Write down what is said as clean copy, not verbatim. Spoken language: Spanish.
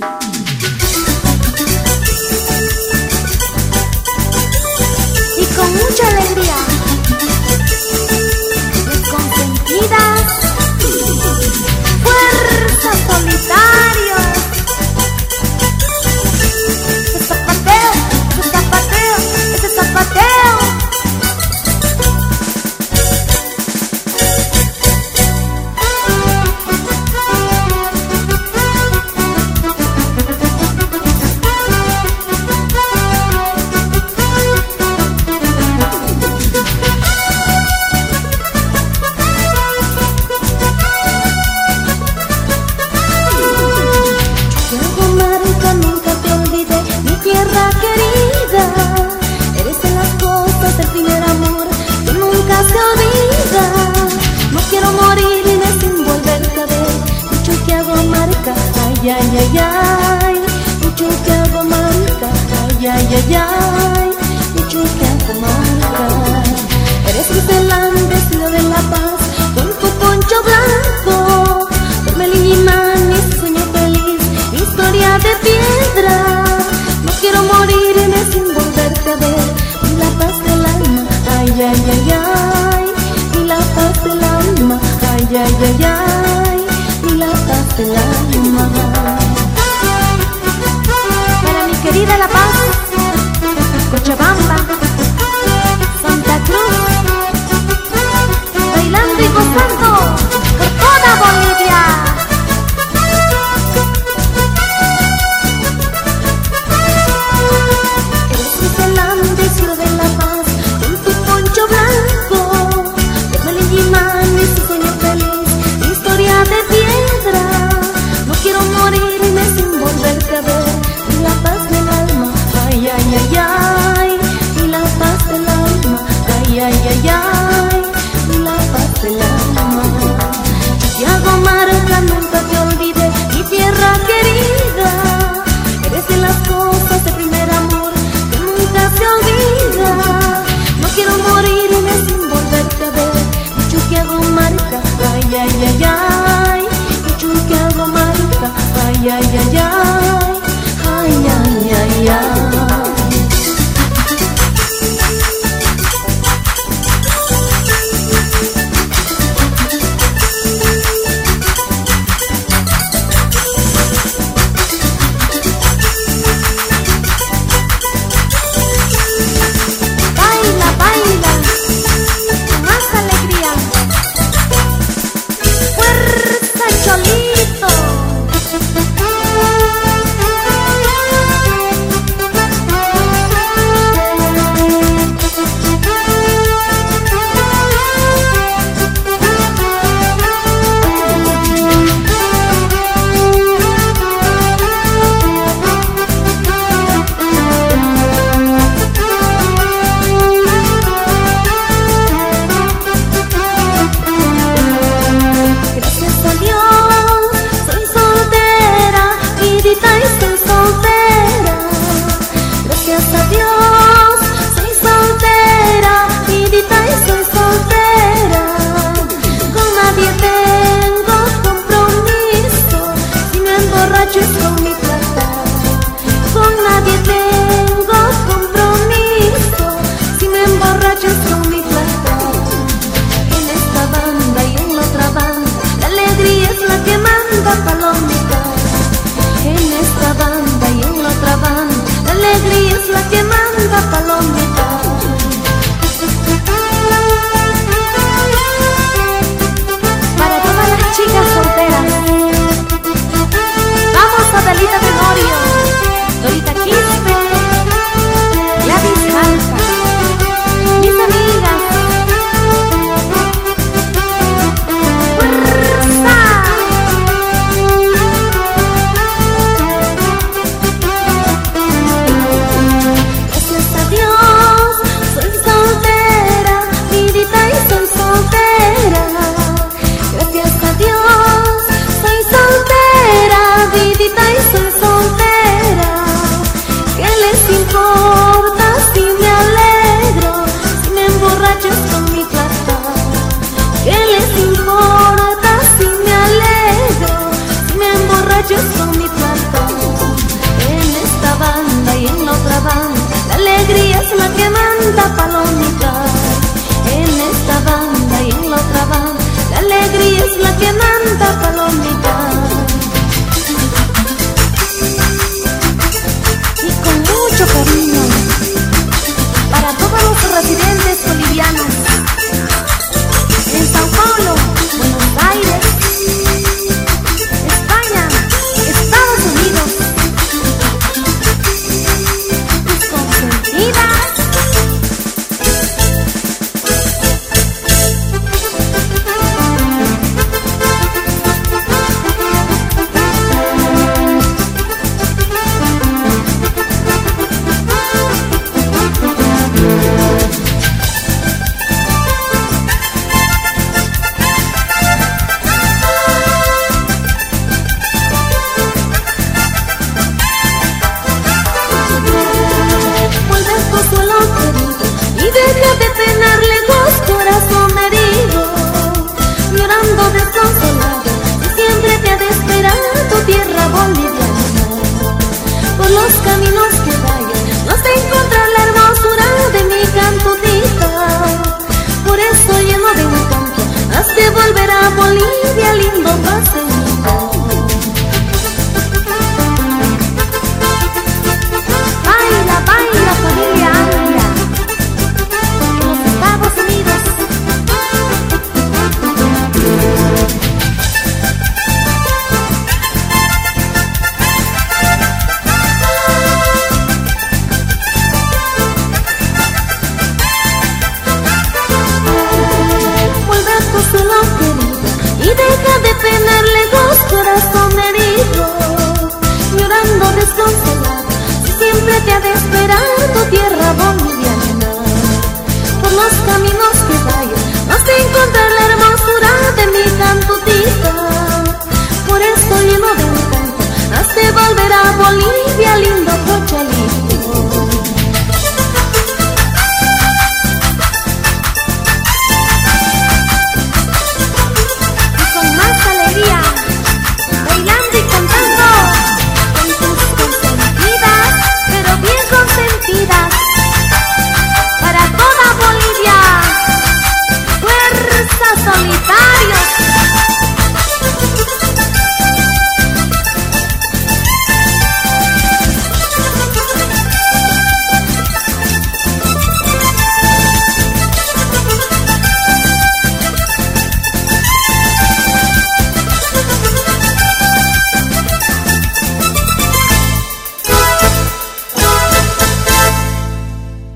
Y con mucha alegría, mis consentidas, fuerza solitario. Ese zapateo, ese zapateo, ese zapateo. Ay, ay, ay, mucho que hago marca. Ay, ay, ay, ay, mucho que hago marca. Eres mi celán, vestido de La Paz, con tu poncho blanco, con Melín y Manis, sueño feliz, historia de piedra. No quiero morirme sin volverte a ver, ni la paz del alma. Ay, ay, ay, ay, ni la paz del alma. Ay, ay, ay, ay, ni la paz del alma. Para mi querida La Paz, Cochabamba, Santa Cruz, bailando y gozando por toda Bolivia. Eres mi celán, vestido de La Paz, con tu poncho blanco, con Melín y Manis, su sueño feliz, historia de piedra. No quiero morirme sin volverte a ver, ni la paz del alma. Ay, ay, ay, ay, ni la paz del alma. Ay, ay, ay, ay, ni la paz del alma. Yo te hago marca, nunca te olvidé, mi tierra querida. Eres de las cosas de primer amor que nunca se olvida. No quiero morirme sin volverte a ver, mucho que hago marca. Ay, ay, ay, ay, mucho que hago marca. Ay, ay, ay, ay, ay, ay, ay, ay. Baila, baila, con más alegría. Fuerza, Cholito. Gracias a Dios, soy soltera, vidita y soy soltera. Gracias a Dios, soy soltera, vidita y soy soltera. Con nadie tengo compromiso, si me emborracho es con mi plata. Con nadie tengo compromiso, si me emborracho es con mi plata. En esta banda y en la otra banda, la alegría es la que manda, palomita. En esta banda y en la otra banda, la alegría es la que manda, palomita. Para todas las chicas solteras, vamos, Adelita. la palomita. En esta banda y en la otra banda, la alegría es la que manda, palomita. Y con mucho cariño para todos los residentes bolivianos en Sao Paulo, Buenos Aires, España, Estados Unidos. Tus consentidas. Y deja de penar lejos, corazón herido, llorando desconsolado, y siempre te ha de esperar tu tierra boliviana. Por los caminos que vayas, no has de encontrar la hermosura de mi cantutita. Por eso lleno de encanto, has de volver a Bolivia, lindo paseíto. Baila, baila, familia amplia. Estados Unidos. Vuelve a tu suelo querido y deja de penar lejos, corazón herido, llorando desconsolado, siempre te ha de esperar tu tierra boliviana. Por los caminos que vayas, vas a encontrar la hermosura de mi cantutita. Por eso lleno de